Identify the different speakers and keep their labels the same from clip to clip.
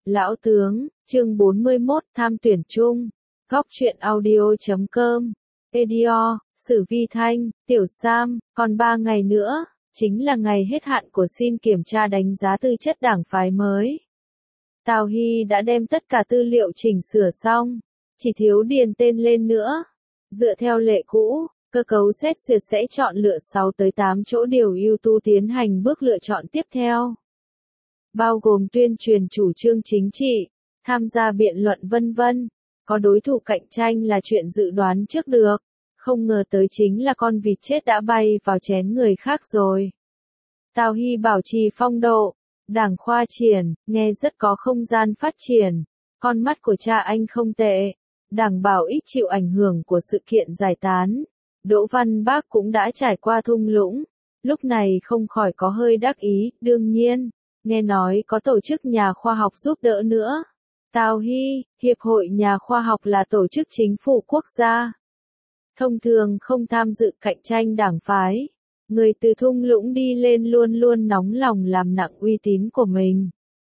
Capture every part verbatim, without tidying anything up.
Speaker 1: Lão tướng, chương bốn mươi mốt, tham tuyển chung. Góc truyện audio chấm com. Edior, Sử Vi Thanh, Tiểu Sam, còn ba ngày nữa, chính là ngày hết hạn của xin kiểm tra đánh giá tư chất đảng phái mới. Tào Hy đã đem tất cả tư liệu chỉnh sửa xong, chỉ thiếu điền tên lên nữa. Dựa theo lệ cũ, cơ cấu xét duyệt sẽ chọn lựa sáu tới tám chỗ điều ưu tú tiến hành bước lựa chọn tiếp theo. Bao gồm tuyên truyền chủ trương chính trị, tham gia biện luận vân vân. Có đối thủ cạnh tranh là chuyện dự đoán trước được, không ngờ tới chính là con vịt chết đã bay vào chén người khác rồi. Tào Hy bảo trì phong độ, đảng khoa triển, nghe rất có không gian phát triển, con mắt của cha anh không tệ, đảng bảo ít chịu ảnh hưởng của sự kiện giải tán. Đỗ Văn Bác cũng đã trải qua thung lũng, lúc này không khỏi có hơi đắc ý, đương nhiên, nghe nói có tổ chức nhà khoa học giúp đỡ nữa. Tào Hy, Hiệp hội Nhà khoa học là tổ chức chính phủ quốc gia. Thông thường không tham dự cạnh tranh đảng phái. Người từ thung lũng đi lên luôn luôn nóng lòng làm nặng uy tín của mình.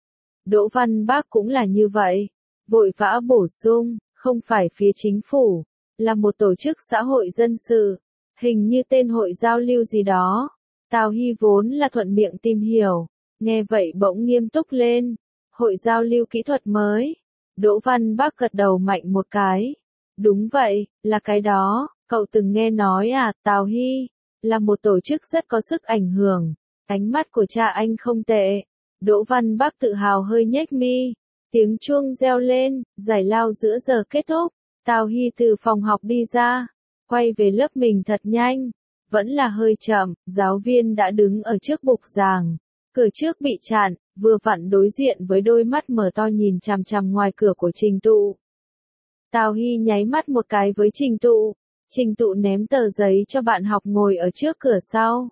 Speaker 1: Đỗ Văn Bác cũng là như vậy. Vội vã bổ sung, không phải phía chính phủ, là một tổ chức xã hội dân sự, hình như tên hội giao lưu gì đó. Tào Hy vốn là thuận miệng tìm hiểu, nghe vậy bỗng nghiêm túc lên. Hội giao lưu kỹ thuật mới. Đỗ Văn Bác gật đầu mạnh một cái. Đúng vậy, là cái đó, cậu từng nghe nói à? Tào Hy, là một tổ chức rất có sức ảnh hưởng. Ánh mắt của cha anh không tệ. Đỗ Văn Bác tự hào hơi nhếch mi. Tiếng chuông reo lên, giải lao giữa giờ kết thúc. Tào Hy từ phòng học đi ra, quay về lớp mình thật nhanh. Vẫn là hơi chậm, giáo viên đã đứng ở trước bục giảng. Cửa trước bị chặn, vừa vặn đối diện với đôi mắt mở to nhìn chằm chằm ngoài cửa của Trình Tụ. Tào Hy nháy mắt một cái với Trình Tụ. Trình Tụ ném tờ giấy cho bạn học ngồi ở trước cửa sau.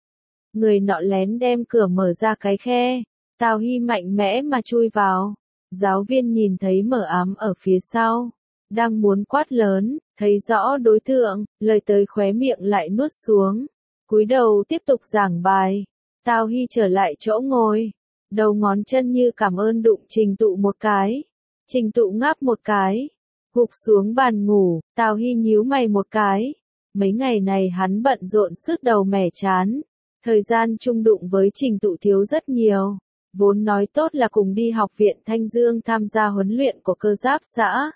Speaker 1: Người nọ lén đem cửa mở ra cái khe. Tào Hy mạnh mẽ mà chui vào. Giáo viên nhìn thấy mở ám ở phía sau. Đang muốn quát lớn, thấy rõ đối tượng, lời tới khóe miệng lại nuốt xuống. Cúi đầu tiếp tục giảng bài. Tào Hy trở lại chỗ ngồi. Đầu ngón chân như cảm ơn đụng Trình Tụ một cái. Trình Tụ ngáp một cái. Gục xuống bàn ngủ, Tào Hy nhíu mày một cái. Mấy ngày này hắn bận rộn sứt đầu mẻ chán. Thời gian chung đụng với Trình Tụ thiếu rất nhiều. Vốn nói tốt là cùng đi học viện Thanh Dương tham gia huấn luyện của cơ giáp xã.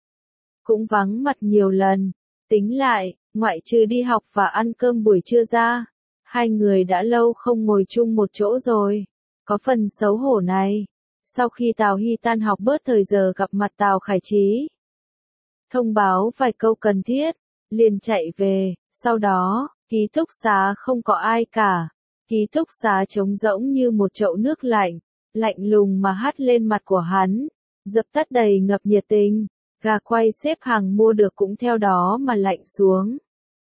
Speaker 1: Cũng vắng mặt nhiều lần. Tính lại, ngoại trừ đi học và ăn cơm buổi trưa ra. Hai người đã lâu không ngồi chung một chỗ rồi. Có phần xấu hổ này. Sau khi Tào Hy tan học bớt thời giờ gặp mặt Tào Khải Trí. Thông báo vài câu cần thiết. Liền chạy về. Sau đó, ký túc xá không có ai cả. Ký túc xá trống rỗng như một chậu nước lạnh. Lạnh lùng mà hắt lên mặt của hắn. Dập tắt đầy ngập nhiệt tình. Gà quay xếp hàng mua được cũng theo đó mà lạnh xuống.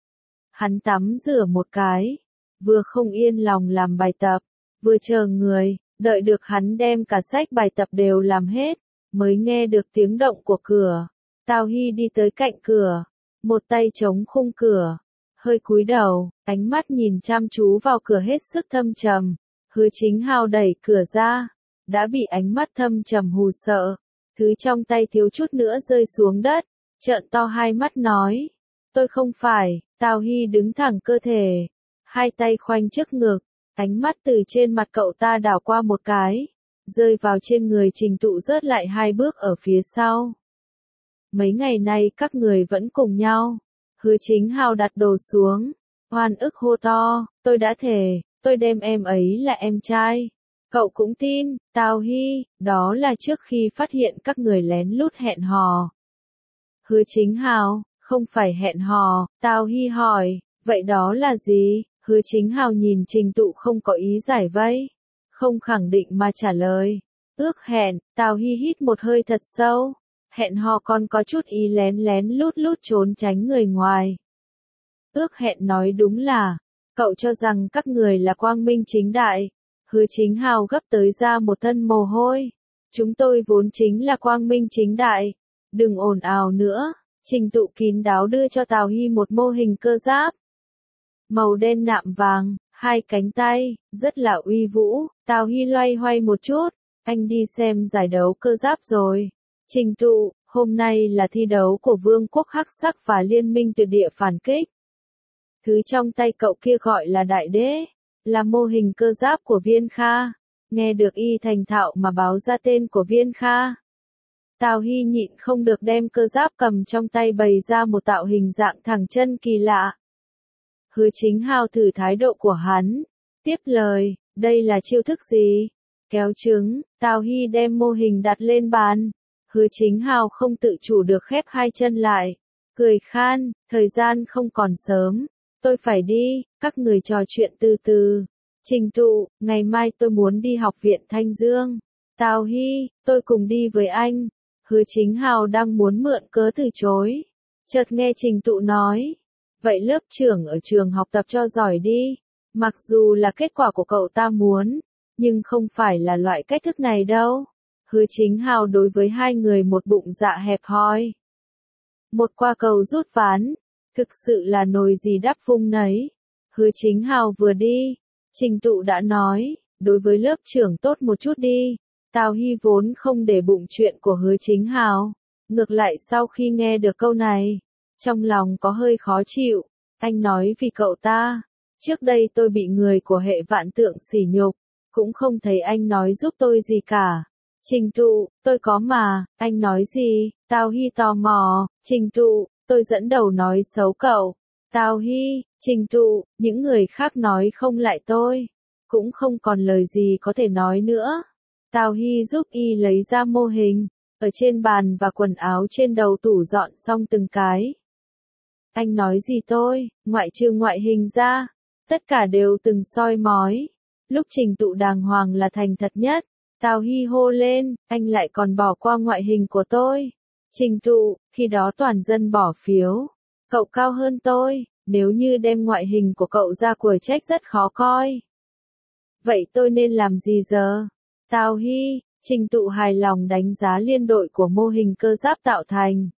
Speaker 1: Hắn tắm rửa một cái. Vừa không yên lòng làm bài tập, vừa chờ người, đợi được hắn đem cả sách bài tập đều làm hết, mới nghe được tiếng động của cửa. Tào Hy đi tới cạnh cửa, một tay chống khung cửa, hơi cúi đầu, ánh mắt nhìn chăm chú vào cửa hết sức thâm trầm. Hứa Chính Hào đẩy cửa ra, đã bị ánh mắt thâm trầm hù sợ, thứ trong tay thiếu chút nữa rơi xuống đất, trợn to hai mắt nói, tôi không phải. Tào Hy đứng thẳng cơ thể. Hai tay khoanh trước ngực, ánh mắt từ trên mặt cậu ta đảo qua một cái, rơi vào trên người Trình Tụ rớt lại hai bước ở phía sau. Mấy ngày nay các người vẫn cùng nhau. Hứa Chính Hào đặt đồ xuống, oan ức hô to, tôi đã thề, tôi đem em ấy là em trai. Cậu cũng tin, Tào Hy, đó là trước khi phát hiện các người lén lút hẹn hò. Hứa Chính Hào, không phải hẹn hò. Tào Hy hỏi, vậy đó là gì? Hứa Chính Hào nhìn Trình Tụ không có ý giải vây, không khẳng định mà trả lời. Ước hẹn. Tào Hy hít một hơi thật sâu. Hẹn hò còn có chút ý lén lén lút lút trốn tránh người ngoài. Ước hẹn nói đúng là, cậu cho rằng các người là quang minh chính đại. Hứa Chính Hào gấp tới ra một thân mồ hôi. Chúng tôi vốn chính là quang minh chính đại. Đừng ồn ào nữa. Trình Tụ kín đáo đưa cho Tào Hy một mô hình cơ giáp. Màu đen nạm vàng, hai cánh tay, rất là uy vũ. Tào Hy loay hoay một chút, anh đi xem giải đấu cơ giáp rồi. Trình Tụ, hôm nay là thi đấu của Vương quốc Hắc Sắc và Liên minh Tuyệt địa phản kích. Thứ trong tay cậu kia gọi là Đại Đế, là mô hình cơ giáp của Viên Kha. Nghe được y thành thạo mà báo ra tên của Viên Kha. Tào Hy nhịn không được đem cơ giáp cầm trong tay bày ra một tạo hình dạng thẳng chân kỳ lạ. Hứa Chính Hào thử thái độ của hắn. Tiếp lời, đây là chiêu thức gì? Kéo trứng, Tào Hy đem mô hình đặt lên bàn. Hứa Chính Hào không tự chủ được khép hai chân lại. Cười khan, thời gian không còn sớm. Tôi phải đi, các người trò chuyện từ từ. Trình Tụ, ngày mai tôi muốn đi học viện Thanh Dương. Tào Hy, tôi cùng đi với anh. Hứa Chính Hào đang muốn mượn cớ từ chối. Chợt nghe Trình Tụ nói. Vậy lớp trưởng ở trường học tập cho giỏi đi. Mặc dù là kết quả của cậu ta muốn, nhưng không phải là loại cách thức này đâu. Hứa Chính Hào đối với hai người một bụng dạ hẹp hòi. Một qua cầu rút ván, thực sự là nồi gì đắp vung nấy. Hứa Chính Hào vừa đi, Trình Tụ đã nói, đối với lớp trưởng tốt một chút đi. Tào Hy vốn không để bụng chuyện của Hứa Chính Hào. Ngược lại sau khi nghe được câu này, trong lòng có hơi khó chịu. Anh nói vì cậu ta. Trước đây tôi bị người của hệ vạn tượng sỉ nhục, cũng không thấy anh nói giúp tôi gì cả. Trình Tụ, tôi có mà, anh nói gì? Tào Hy tò mò. Trình Tụ, tôi dẫn đầu nói xấu cậu. Tào Hy, Trình Tụ, những người khác nói không lại tôi, cũng không còn lời gì có thể nói nữa. Tào Hy giúp y lấy ra mô hình, ở trên bàn và quần áo trên đầu tủ dọn xong từng cái. Anh nói gì tôi, ngoại trừ ngoại hình ra, tất cả đều từng soi mói. Lúc Trình Tụ đàng hoàng là thành thật nhất, Tào Hy hô lên, anh lại còn bỏ qua ngoại hình của tôi. Trình Tụ, khi đó toàn dân bỏ phiếu. Cậu cao hơn tôi, nếu như đem ngoại hình của cậu ra quở trách rất khó coi. Vậy tôi nên làm gì giờ? Tào Hy, Trình Tụ hài lòng đánh giá liên đội của mô hình cơ giáp tạo thành.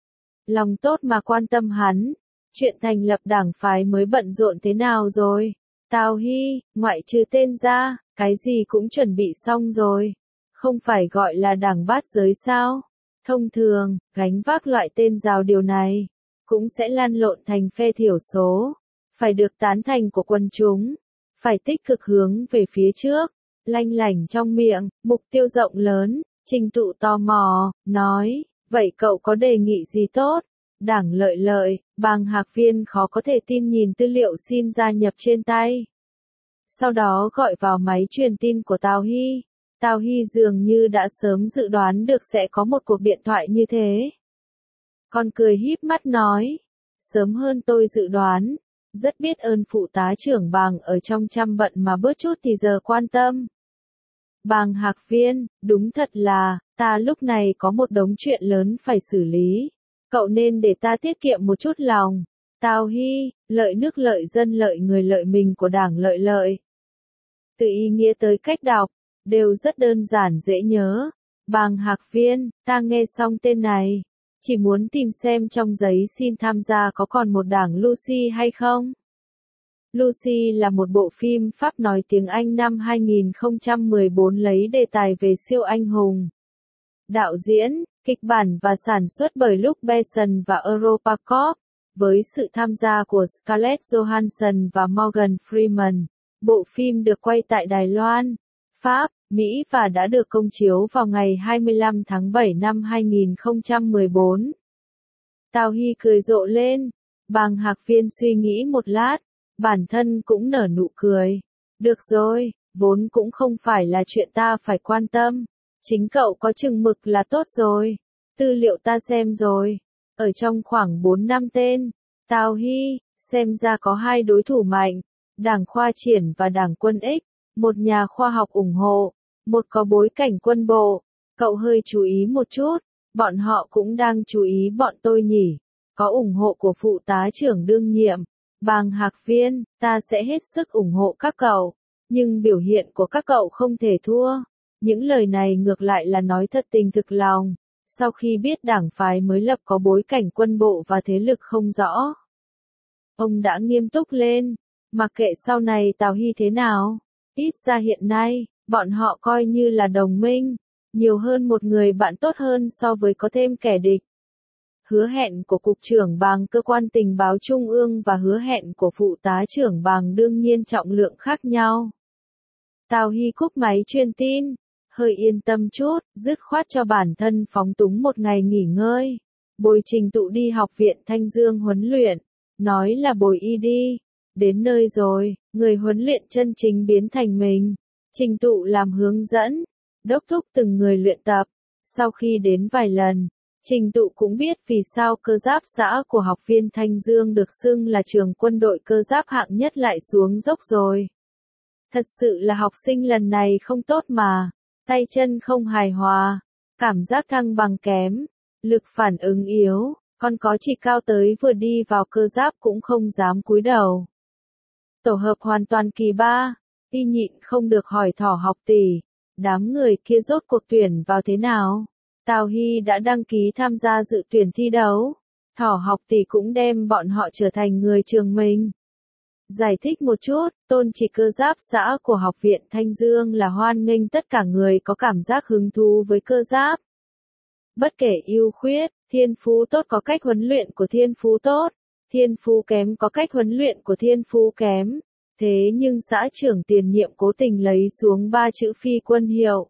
Speaker 1: Lòng tốt mà quan tâm hắn. Chuyện thành lập đảng phái mới bận rộn thế nào rồi? Tào Hy, ngoại trừ tên ra, cái gì cũng chuẩn bị xong rồi. Không phải gọi là đảng bát giới sao? Thông thường, gánh vác loại tên rào điều này, cũng sẽ lăn lộn thành phe thiểu số. Phải được tán thành của quần chúng. Phải tích cực hướng về phía trước. Lanh lảnh trong miệng, mục tiêu rộng lớn. Trình Tụ tò mò, nói, vậy cậu có đề nghị gì tốt? Đảng Lợi Lợi, Bàng Hạc Viên khó có thể tin nhìn tư liệu xin gia nhập trên tay. Sau đó gọi vào máy truyền tin của Tào Hy. Tào Hy dường như đã sớm dự đoán được sẽ có một cuộc điện thoại như thế. Con cười híp mắt nói, sớm hơn tôi dự đoán, rất biết ơn phụ tá trưởng Bàng ở trong trăm bận mà bớt chút thì giờ quan tâm. Bàng Hạc Viên, đúng thật là, ta lúc này có một đống chuyện lớn phải xử lý. Cậu nên để ta tiết kiệm một chút lòng. Tào Hy, lợi nước lợi dân lợi người lợi mình của đảng Lợi Lợi. Từ ý nghĩa tới cách đọc, đều rất đơn giản dễ nhớ. Bàng Hạc Viên, ta nghe xong tên này, chỉ muốn tìm xem trong giấy xin tham gia có còn một đảng Lucy hay không. Lucy là một bộ phim Pháp nói tiếng Anh năm hai nghìn không trăm mười bốn lấy đề tài về siêu anh hùng. Đạo diễn, kịch bản và sản xuất bởi Luc Besson và EuropaCorp, với sự tham gia của Scarlett Johansson và Morgan Freeman. Bộ phim được quay tại Đài Loan, Pháp, Mỹ và đã được công chiếu vào ngày hai mươi lăm tháng bảy năm hai nghìn không trăm mười bốn. Tào Hy cười rộ lên. Bàng Hạc Viên suy nghĩ một lát, bản thân cũng nở nụ cười. Được rồi, vốn cũng không phải là chuyện ta phải quan tâm. Chính cậu có chừng mực là tốt rồi. Tư liệu ta xem rồi. Ở trong khoảng bốn năm tên. Tào Hy, xem ra có hai đối thủ mạnh. Đảng Khoa Triển và Đảng Quân X. Một nhà khoa học ủng hộ. Một có bối cảnh quân bộ. Cậu hơi chú ý một chút. Bọn họ cũng đang chú ý bọn tôi nhỉ. Có ủng hộ của phụ tá trưởng đương nhiệm. Bàng Hạc Viên, ta sẽ hết sức ủng hộ các cậu. Nhưng biểu hiện của các cậu không thể thua. Những lời này ngược lại là nói thật tình thực lòng. Sau khi biết đảng phái mới lập có bối cảnh quân bộ và thế lực không rõ, ông đã nghiêm túc lên. Mặc kệ sau này Tào Hy thế nào, ít ra hiện nay, Bọn họ coi như là đồng minh, nhiều hơn một người bạn tốt hơn so với có thêm kẻ địch. Hứa hẹn của Cục trưởng Bàng Cơ quan Tình báo Trung ương và hứa hẹn của Phụ tá trưởng Bàng đương nhiên trọng lượng khác nhau. Tào Hy cúp máy truyền tin, hơi yên tâm chút, dứt khoát cho bản thân phóng túng một ngày nghỉ ngơi. Bồi Trình Tụ đi học viện Thanh Dương huấn luyện, nói là bồi y đi. Đến nơi rồi, người huấn luyện chân chính biến thành mình. Trình Tụ làm hướng dẫn, đốc thúc từng người luyện tập. Sau khi đến vài lần, Trình Tụ cũng biết vì sao cơ giáp xã của học viên Thanh Dương được xưng là trường quân đội cơ giáp hạng nhất lại xuống dốc rồi. Thật sự là học sinh lần này không tốt mà, tay chân không hài hòa, cảm giác thăng bằng kém, lực phản ứng yếu, còn có chỉ cao tới vừa đi vào cơ giáp cũng không dám cúi đầu. Tổ hợp hoàn toàn kỳ ba, y nhịn không được hỏi Thỏ học tỷ, đám người kia rốt cuộc tuyển vào thế nào? Tào Hy đã đăng ký tham gia dự tuyển thi đấu, Thỏ học tỷ cũng đem bọn họ trở thành người trường mình. Giải thích một chút, tôn chỉ cơ giáp xã của học viện Thanh Dương là hoan nghênh tất cả người có cảm giác hứng thú với cơ giáp. Bất kể ưu khuyết, thiên phú tốt có cách huấn luyện của thiên phú tốt, thiên phú kém có cách huấn luyện của thiên phú kém. Thế nhưng xã trưởng tiền nhiệm cố tình lấy xuống ba chữ phi quân hiệu.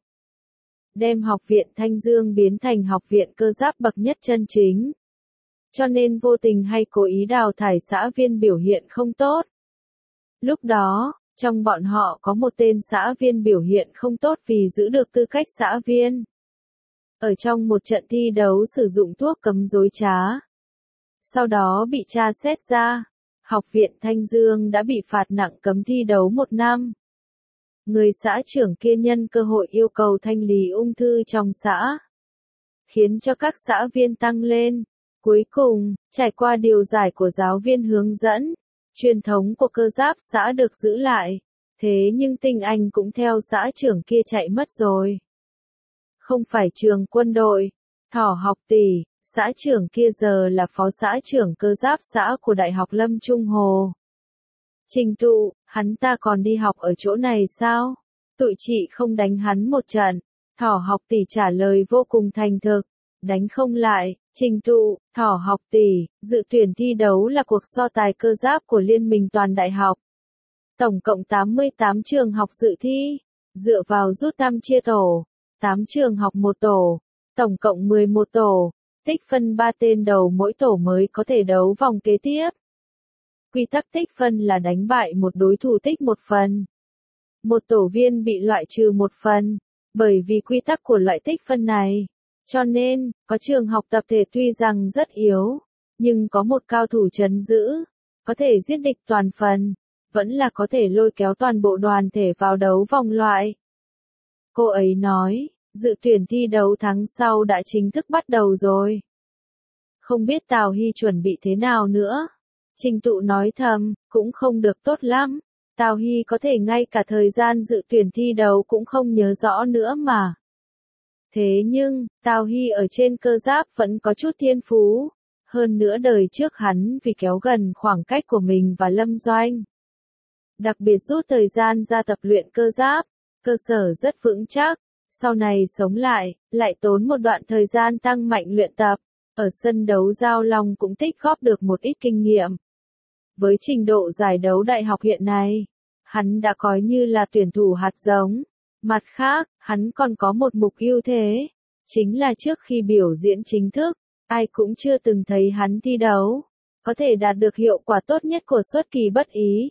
Speaker 1: Đem học viện Thanh Dương biến thành học viện cơ giáp bậc nhất chân chính. Cho nên vô tình hay cố ý đào thải xã viên biểu hiện không tốt. Lúc đó, trong bọn họ có một tên xã viên biểu hiện không tốt vì giữ được tư cách xã viên. Ở trong một trận thi đấu sử dụng thuốc cấm dối trá. Sau đó bị tra xét ra, học viện Thanh Dương đã bị phạt nặng cấm thi đấu một năm. Người xã trưởng kia nhân cơ hội yêu cầu thanh lý ung thư trong xã, khiến cho các xã viên tăng lên. Cuối cùng, trải qua điều giải của giáo viên hướng dẫn, truyền thống của cơ giáp xã được giữ lại. Thế nhưng tinh anh cũng theo xã trưởng kia chạy mất rồi. Không phải trường quân đội, Thỏ học tỷ, xã trưởng kia giờ là phó xã trưởng cơ giáp xã của Đại học Lâm Trung Hồ. Trình Tụ, hắn ta còn đi học ở chỗ này sao? Tụi chị không đánh hắn một trận. Thỏ học tỷ trả lời vô cùng thành thực. Đánh không lại, Trình Tụ, Thỏ học tỷ, dự tuyển thi đấu là cuộc so tài cơ giáp của Liên minh toàn đại học. Tổng cộng tám mươi tám trường học dự thi, dựa vào rút thăm chia tổ, tám trường học một tổ, tổng cộng mười một tổ, tích phân ba tên đầu mỗi tổ mới có thể đấu vòng kế tiếp. Quy tắc tích phân là đánh bại một đối thủ tích một phần. Một tổ viên bị loại trừ một phần, bởi vì quy tắc của loại tích phân này. Cho nên, có trường học tập thể tuy rằng rất yếu, nhưng có một cao thủ trấn giữ, có thể giết địch toàn phần, vẫn là có thể lôi kéo toàn bộ đoàn thể vào đấu vòng loại. Cô ấy nói, dự tuyển thi đấu tháng sau đã chính thức bắt đầu rồi. Không biết Tào Hy chuẩn bị thế nào nữa. Trình Tụ nói thầm, cũng không được tốt lắm. Tào Hy có thể ngay cả thời gian dự tuyển thi đấu cũng không nhớ rõ nữa mà. Thế nhưng, Tào Hy ở trên cơ giáp vẫn có chút thiên phú. Hơn nữa đời trước hắn vì kéo gần khoảng cách của mình và Lâm Doanh. Đặc biệt rút thời gian ra tập luyện cơ giáp, cơ sở rất vững chắc. Sau này sống lại, lại tốn một đoạn thời gian tăng mạnh luyện tập. Ở sân đấu Giao Long cũng tích góp được một ít kinh nghiệm. Với trình độ giải đấu đại học hiện nay, hắn đã coi như là tuyển thủ hạt giống. Mặt khác, hắn còn có một mục ưu thế, chính là trước khi biểu diễn chính thức, ai cũng chưa từng thấy hắn thi đấu, có thể đạt được hiệu quả tốt nhất của xuất kỳ bất ý.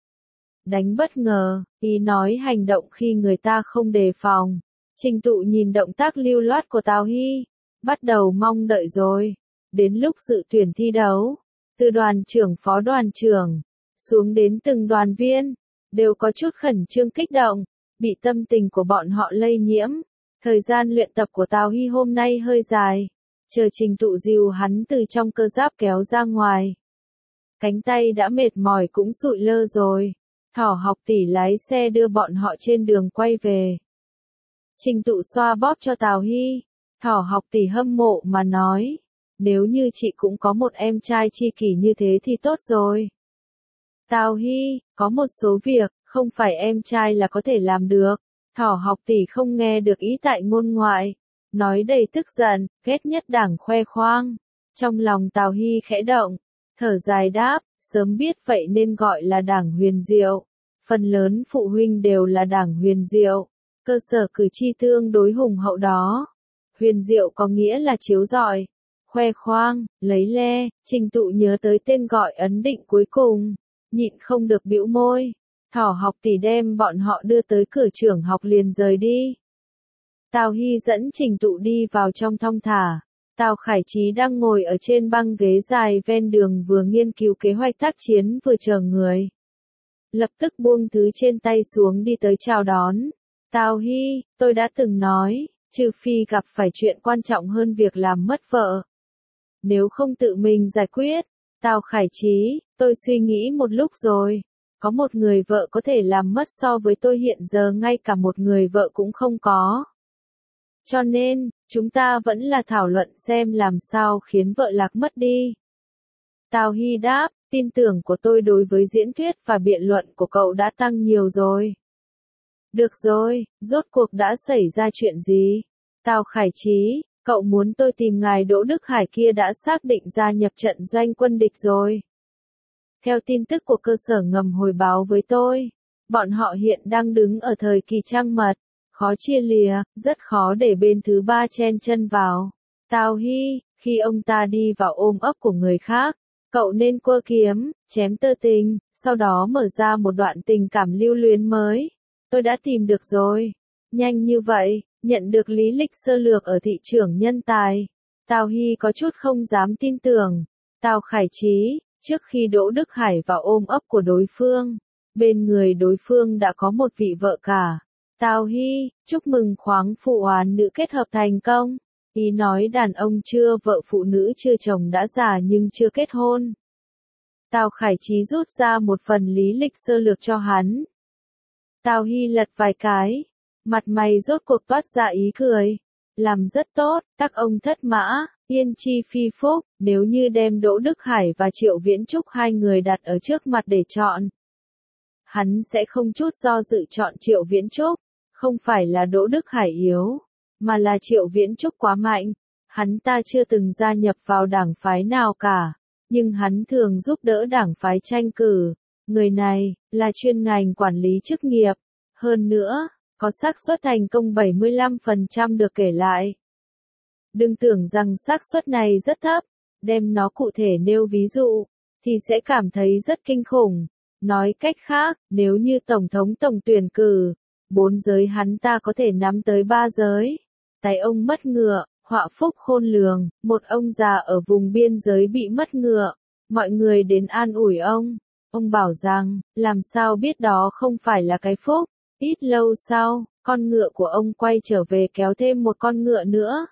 Speaker 1: Đánh bất ngờ, ý nói hành động khi người ta không đề phòng. Trình Tụ nhìn động tác lưu loát của Tào Hy, bắt đầu mong đợi rồi. Đến lúc dự tuyển thi đấu, từ đoàn trưởng phó đoàn trưởng, xuống đến từng đoàn viên, đều có chút khẩn trương kích động, bị tâm tình của bọn họ lây nhiễm. Thời gian luyện tập của Tào Hy hôm nay hơi dài, chờ Trình Tụ dìu hắn từ trong cơ giáp kéo ra ngoài. Cánh tay đã mệt mỏi cũng sụi lơ rồi. Thỏ học tỷ lái xe đưa bọn họ trên đường quay về. Trình Tụ xoa bóp cho Tào Hy. Thỏ học tỷ hâm mộ mà nói, nếu như chị cũng có một em trai tri kỷ như thế thì tốt rồi. Tào Hy, có một số việc, không phải em trai là có thể làm được. Thỏ học tỷ không nghe được ý tại ngôn ngoại, nói đầy tức giận, ghét nhất đảng khoe khoang. Trong lòng Tào Hy khẽ động, thở dài đáp, sớm biết vậy nên gọi là đảng huyền diệu. Phần lớn phụ huynh đều là đảng huyền diệu, cơ sở cử tri tương đối hùng hậu đó. Huyền diệu có nghĩa là chiếu rọi, khoe khoang, lấy le. Trình Tụ nhớ tới tên gọi ấn định cuối cùng, nhịn không được bĩu môi. Thỏ học tỷ đem bọn họ đưa tới cửa trường học liền rời đi. Tào Hy dẫn Trình Tụ đi vào trong thong thả. Tào Khải Chí đang ngồi ở trên băng ghế dài ven đường vừa nghiên cứu kế hoạch tác chiến vừa chờ người. Lập tức buông thứ trên tay xuống đi tới chào đón. Tào Hy, tôi đã từng nói, trừ phi gặp phải chuyện quan trọng hơn việc làm mất vợ. Nếu không tự mình giải quyết. Tào Khải Chí, tôi suy nghĩ một lúc rồi. Có một người vợ có thể làm mất so với tôi hiện giờ ngay cả một người vợ cũng không có. Cho nên, chúng ta vẫn là thảo luận xem làm sao khiến vợ lạc mất đi. Tào Hy đáp, tin tưởng của tôi đối với diễn thuyết và biện luận của cậu đã tăng nhiều rồi. Được rồi, rốt cuộc đã xảy ra chuyện gì? Tào Khải Chí, cậu muốn tôi tìm ngài Đỗ Đức Hải kia đã xác định gia nhập trận doanh quân địch rồi. Theo tin tức của cơ sở ngầm hồi báo với tôi, bọn họ hiện đang đứng ở thời kỳ trăng mật, khó chia lìa, rất khó để bên thứ ba chen chân vào. Tào Hy, khi ông ta đi vào ôm ấp của người khác, cậu nên quơ kiếm, chém tơ tình, sau đó mở ra một đoạn tình cảm lưu luyến mới. Tôi đã tìm được rồi. Nhanh như vậy, nhận được lý lịch sơ lược ở thị trường nhân tài. Tào Hy có chút không dám tin tưởng. Tào Khải Chí, trước khi Đỗ Đức Hải vào ôm ấp của đối phương, bên người đối phương đã có một vị vợ cả. Tào Hy, chúc mừng khoáng phụ oán nữ kết hợp thành công. Ý nói đàn ông chưa vợ phụ nữ chưa chồng đã già nhưng chưa kết hôn. Tào Khải Chí rút ra một phần lý lịch sơ lược cho hắn. Tào Hy lật vài cái, mặt mày rốt cuộc toát ra ý cười. Làm rất tốt, tác ông thất mã, yên chi phi phúc, nếu như đem Đỗ Đức Hải và Triệu Viễn Trúc hai người đặt ở trước mặt để chọn. Hắn sẽ không chút do dự chọn Triệu Viễn Trúc, không phải là Đỗ Đức Hải yếu, mà là Triệu Viễn Trúc quá mạnh. Hắn ta chưa từng gia nhập vào đảng phái nào cả, nhưng hắn thường giúp đỡ đảng phái tranh cử. Người này, là chuyên ngành quản lý chức nghiệp. Hơn nữa, có xác suất thành công bảy mươi lăm phần trăm được kể lại. Đừng tưởng rằng xác suất này rất thấp, đem nó cụ thể nêu ví dụ, thì sẽ cảm thấy rất kinh khủng. Nói cách khác, nếu như Tổng thống tổng tuyển cử, bốn giới hắn ta có thể nắm tới ba giới. Tay ông mất ngựa, họa phúc khôn lường, một ông già ở vùng biên giới bị mất ngựa. Mọi người đến an ủi ông. Ông bảo rằng, làm sao biết đó không phải là cái phúc. Ít lâu sau, con ngựa của ông quay trở về kéo thêm một con ngựa nữa.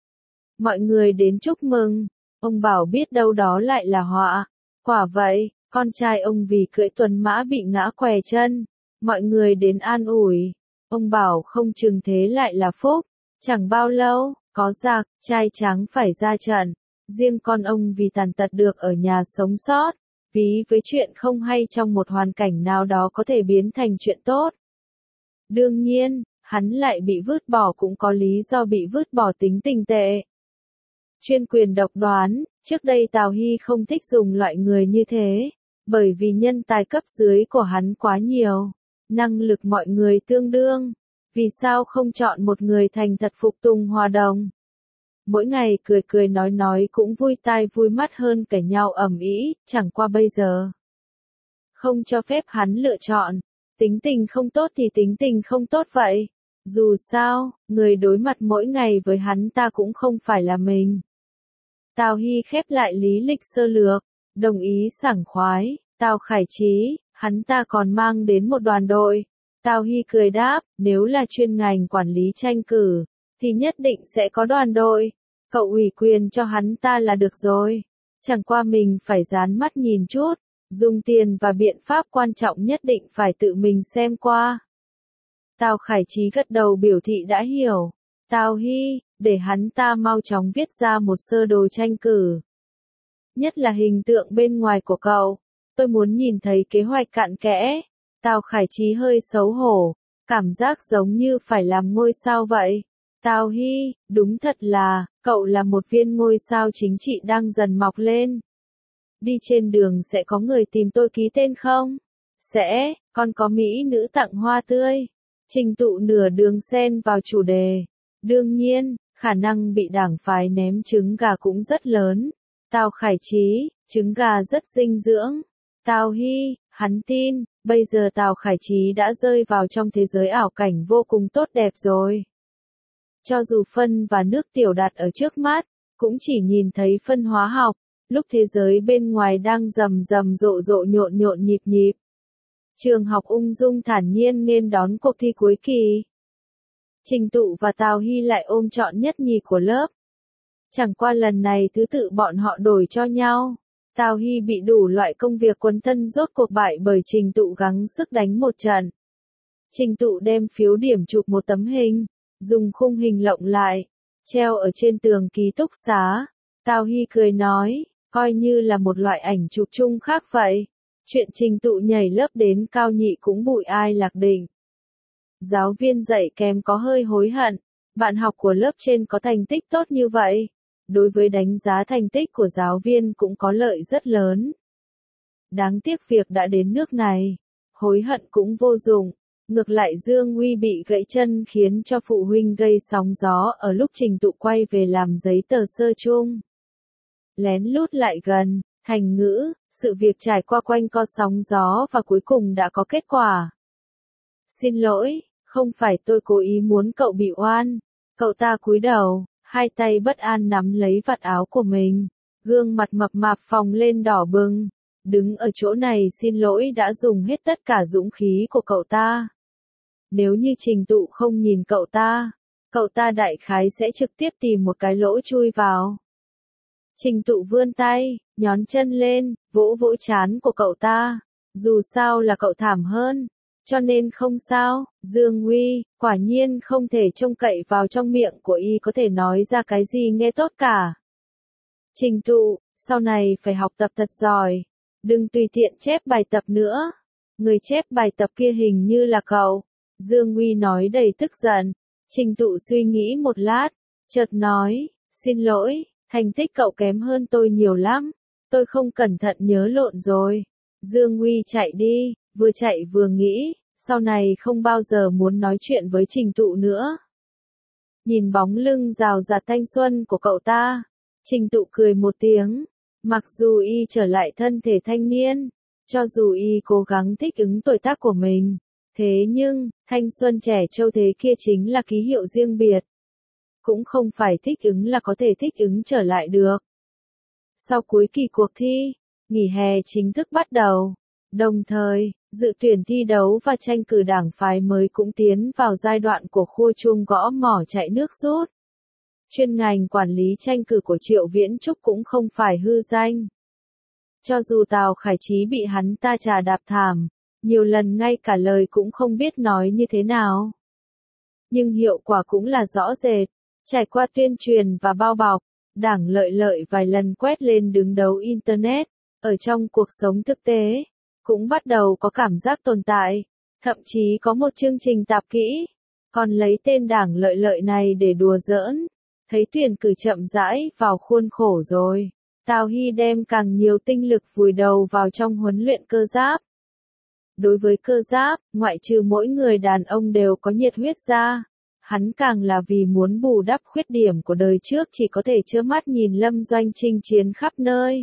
Speaker 1: Mọi người đến chúc mừng. Ông bảo biết đâu đó lại là họa. Quả vậy, con trai ông vì cưỡi tuần mã bị ngã què chân. Mọi người đến an ủi. Ông bảo không chừng thế lại là phúc. Chẳng bao lâu, có giặc, trai trắng phải ra trận. Riêng con ông vì tàn tật được ở nhà sống sót. Ví với chuyện không hay trong một hoàn cảnh nào đó có thể biến thành chuyện tốt. Đương nhiên, hắn lại bị vứt bỏ cũng có lý do bị vứt bỏ tính tình tệ. Chuyên quyền độc đoán, trước đây Tào Hy không thích dùng loại người như thế, bởi vì nhân tài cấp dưới của hắn quá nhiều, năng lực mọi người tương đương, vì sao không chọn một người thành thật phục tùng hòa đồng. Mỗi ngày cười cười nói nói cũng vui tai vui mắt hơn cả nhau ầm ĩ, chẳng qua bây giờ. Không cho phép hắn lựa chọn, tính tình không tốt thì tính tình không tốt vậy. Dù sao, người đối mặt mỗi ngày với hắn ta cũng không phải là mình. Tào Hy khép lại lý lịch sơ lược, đồng ý sảng khoái. Tào Khải Chí, hắn ta còn mang đến một đoàn đội. Tào Hy cười đáp, nếu là chuyên ngành quản lý tranh cử, thì nhất định sẽ có đoàn đội. Cậu ủy quyền cho hắn ta là được rồi. Chẳng qua mình phải dán mắt nhìn chút, dùng tiền và biện pháp quan trọng nhất định phải tự mình xem qua. Tào Khải Chí gật đầu biểu thị đã hiểu. Tào Hy, để hắn ta mau chóng viết ra một sơ đồ tranh cử. Nhất là hình tượng bên ngoài của cậu. Tôi muốn nhìn thấy kế hoạch cặn kẽ. Tào Khải Chí hơi xấu hổ. Cảm giác giống như phải làm ngôi sao vậy. Tào Hy, đúng thật là, cậu là một viên ngôi sao chính trị đang dần mọc lên. Đi trên đường sẽ có người tìm tôi ký tên không? Sẽ, con có mỹ nữ tặng hoa tươi. Trình Tụ nửa đường xen vào chủ đề. Đương nhiên, khả năng bị đảng phái ném trứng gà cũng rất lớn. Tào Khải Chí, trứng gà rất dinh dưỡng. Tào Hy, hắn tin, bây giờ Tào Khải Chí đã rơi vào trong thế giới ảo cảnh vô cùng tốt đẹp rồi. Cho dù phân và nước tiểu đặt ở trước mắt, cũng chỉ nhìn thấy phân hóa học, lúc thế giới bên ngoài đang rầm rầm rộ rộ nhộn nhộn nhịp nhịp. Trường học ung dung thản nhiên nên đón cuộc thi cuối kỳ. Trình Tụ và Tào Hy lại ôm trọn nhất nhì của lớp. Chẳng qua lần này thứ tự bọn họ đổi cho nhau. Tào Hy bị đủ loại công việc quấn thân rốt cuộc bại bởi Trình Tụ gắng sức đánh một trận. Trình Tụ đem phiếu điểm chụp một tấm hình, dùng khung hình lộng lại, treo ở trên tường ký túc xá. Tào Hy cười nói, coi như là một loại ảnh chụp chung khác vậy. Chuyện Trình Tụ nhảy lớp đến cao nhị cũng bụi ai lạc định. Giáo viên dạy kém có hơi hối hận, bạn học của lớp trên có thành tích tốt như vậy. Đối với đánh giá thành tích của giáo viên cũng có lợi rất lớn. Đáng tiếc việc đã đến nước này, hối hận cũng vô dụng. Ngược lại Dương Uy bị gãy chân khiến cho phụ huynh gây sóng gió ở lúc Trình Tụ quay về làm giấy tờ sơ chung. Lén lút lại gần, thành ngữ, sự việc trải qua quanh co sóng gió và cuối cùng đã có kết quả. Xin lỗi, không phải tôi cố ý muốn cậu bị oan. Cậu ta cúi đầu, hai tay bất an nắm lấy vạt áo của mình, gương mặt mập mạp phồng lên đỏ bừng. Đứng ở chỗ này xin lỗi đã dùng hết tất cả dũng khí của cậu ta. Nếu như Trình Tụ không nhìn cậu ta, cậu ta đại khái sẽ trực tiếp tìm một cái lỗ chui vào. Trình Tụ vươn tay, nhón chân lên, vỗ vỗ trán của cậu ta. Dù sao là cậu thảm hơn, cho nên không sao. Dương Uy, quả nhiên không thể trông cậy vào trong miệng của y có thể nói ra cái gì nghe tốt cả. Trình Tụ, sau này phải học tập thật giỏi. Đừng tùy tiện chép bài tập nữa. Người chép bài tập kia hình như là cậu. Dương Uy nói đầy tức giận. Trình Tụ suy nghĩ một lát, chợt nói, xin lỗi, thành tích cậu kém hơn tôi nhiều lắm. Tôi không cẩn thận nhớ lộn rồi. Dương Uy chạy đi, vừa chạy vừa nghĩ, sau này không bao giờ muốn nói chuyện với Trình Tụ nữa. Nhìn bóng lưng rào rạt thanh xuân của cậu ta, Trình Tụ cười một tiếng. Mặc dù y trở lại thân thể thanh niên, cho dù y cố gắng thích ứng tuổi tác của mình, thế nhưng, thanh xuân trẻ trâu thế kia chính là ký hiệu riêng biệt. Cũng không phải thích ứng là có thể thích ứng trở lại được. Sau cuối kỳ cuộc thi, nghỉ hè chính thức bắt đầu. Đồng thời, dự tuyển thi đấu và tranh cử đảng phái mới cũng tiến vào giai đoạn của khua chuông gõ mỏ chạy nước rút. Chuyên ngành quản lý tranh cử của Triệu Viễn Trúc cũng không phải hư danh. Cho dù Tào Khải Chí bị hắn ta trà đạp thảm, nhiều lần ngay cả lời cũng không biết nói như thế nào. Nhưng hiệu quả cũng là rõ rệt. Trải qua tuyên truyền và bao bọc, Đảng Lợi Lợi vài lần quét lên đứng đầu Internet, ở trong cuộc sống thực tế, cũng bắt đầu có cảm giác tồn tại, thậm chí có một chương trình tạp kỹ, còn lấy tên Đảng Lợi Lợi này để đùa giỡn, thấy tuyển cử chậm rãi vào khuôn khổ rồi. Tào Hy đem càng nhiều tinh lực vùi đầu vào trong huấn luyện cơ giáp. Đối với cơ giáp, ngoại trừ mỗi người đàn ông đều có nhiệt huyết ra, hắn càng là vì muốn bù đắp khuyết điểm của đời trước chỉ có thể trơ mắt nhìn Lâm Doanh chinh chiến khắp nơi.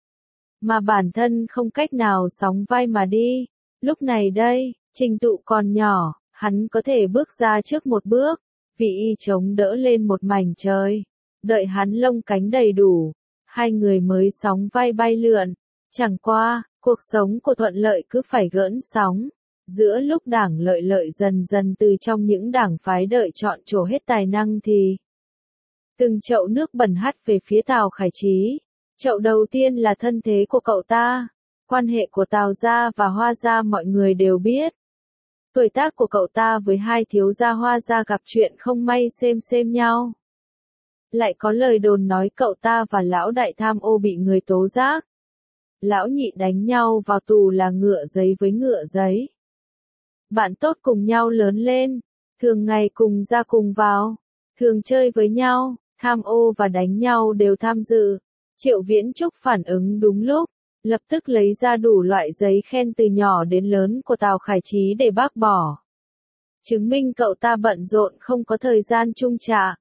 Speaker 1: Mà bản thân không cách nào sóng vai mà đi. Lúc này đây, Trình Tụ còn nhỏ, hắn có thể bước ra trước một bước, vì y chống đỡ lên một mảnh trời. Đợi hắn lông cánh đầy đủ, hai người mới sóng vai bay lượn. Chẳng qua, cuộc sống của thuận lợi cứ phải gỡn sóng. Giữa lúc Đảng Lợi Lợi dần dần từ trong những đảng phái đợi chọn trổ hết tài năng thì từng chậu nước bẩn hắt về phía Tào Khải Chí. Chậu đầu tiên là thân thế của cậu ta. Quan hệ của Tào gia và Hoa gia mọi người đều biết. Tuổi tác của cậu ta với hai thiếu gia Hoa gia gặp chuyện không may xem xem nhau. Lại có lời đồn nói cậu ta và lão đại tham ô bị người tố giác. Lão nhị đánh nhau vào tù là ngựa giấy với ngựa giấy. Bạn tốt cùng nhau lớn lên, thường ngày cùng ra cùng vào, thường chơi với nhau, tham ô và đánh nhau đều tham dự. Triệu Viễn Trúc phản ứng đúng lúc, lập tức lấy ra đủ loại giấy khen từ nhỏ đến lớn của Tào Khải Chí để bác bỏ. Chứng minh cậu ta bận rộn không có thời gian chung trả.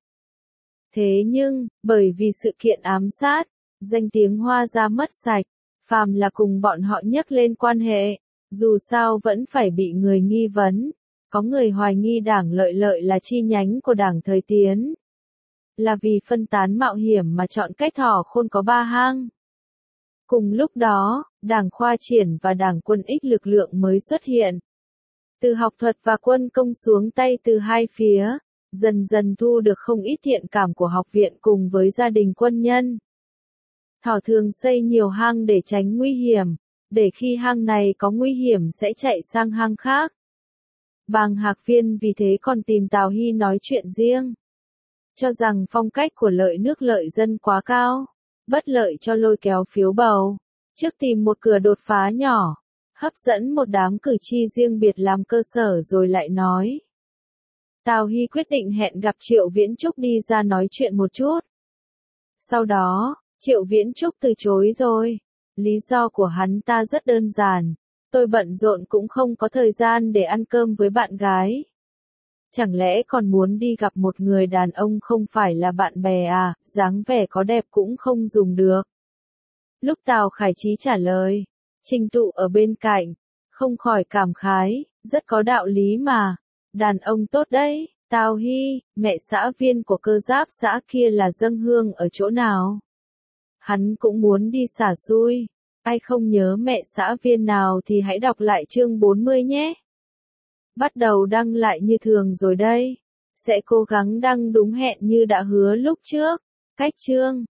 Speaker 1: Thế nhưng, bởi vì sự kiện ám sát, danh tiếng Hoa Gia mất sạch, phàm là cùng bọn họ nhắc lên quan hệ, dù sao vẫn phải bị người nghi vấn. Có người hoài nghi Đảng Lợi Lợi là chi nhánh của Đảng Thời Tiến. Là vì phân tán mạo hiểm mà chọn cách thỏ khôn có ba hang. Cùng lúc đó, Đảng Khoa Triển và Đảng Quân Ích lực lượng mới xuất hiện. Từ học thuật và quân công xuống tay từ hai phía, dần dần thu được không ít thiện cảm của học viện cùng với gia đình quân nhân. Thỏ thường xây nhiều hang để tránh nguy hiểm, để khi hang này có nguy hiểm sẽ chạy sang hang khác. Bàng Hạc Viên vì thế còn tìm Tào Hy nói chuyện riêng. Cho rằng phong cách của Lợi Nước lợi dân quá cao, bất lợi cho lôi kéo phiếu bầu. Trước tìm một cửa đột phá nhỏ, hấp dẫn một đám cử tri riêng biệt làm cơ sở rồi lại nói. Tào Hy quyết định hẹn gặp Triệu Viễn Trúc đi ra nói chuyện một chút. Sau đó, Triệu Viễn Trúc từ chối rồi. Lý do của hắn ta rất đơn giản. Tôi bận rộn cũng không có thời gian để ăn cơm với bạn gái. Chẳng lẽ còn muốn đi gặp một người đàn ông không phải là bạn bè à, dáng vẻ có đẹp cũng không dùng được. Lúc Tào Khải Chí trả lời, Trình Tụ ở bên cạnh, không khỏi cảm khái, rất có đạo lý mà. Đàn ông tốt đấy, Tào Hy, mẹ xã Viên của cơ giáp xã kia là dâng hương ở chỗ nào? Hắn cũng muốn đi xả xui. Ai không nhớ mẹ xã Viên nào thì hãy đọc lại chương bốn mươi nhé. Bắt đầu đăng lại như thường rồi đây. Sẽ cố gắng đăng đúng hẹn như đã hứa lúc trước. Cách chương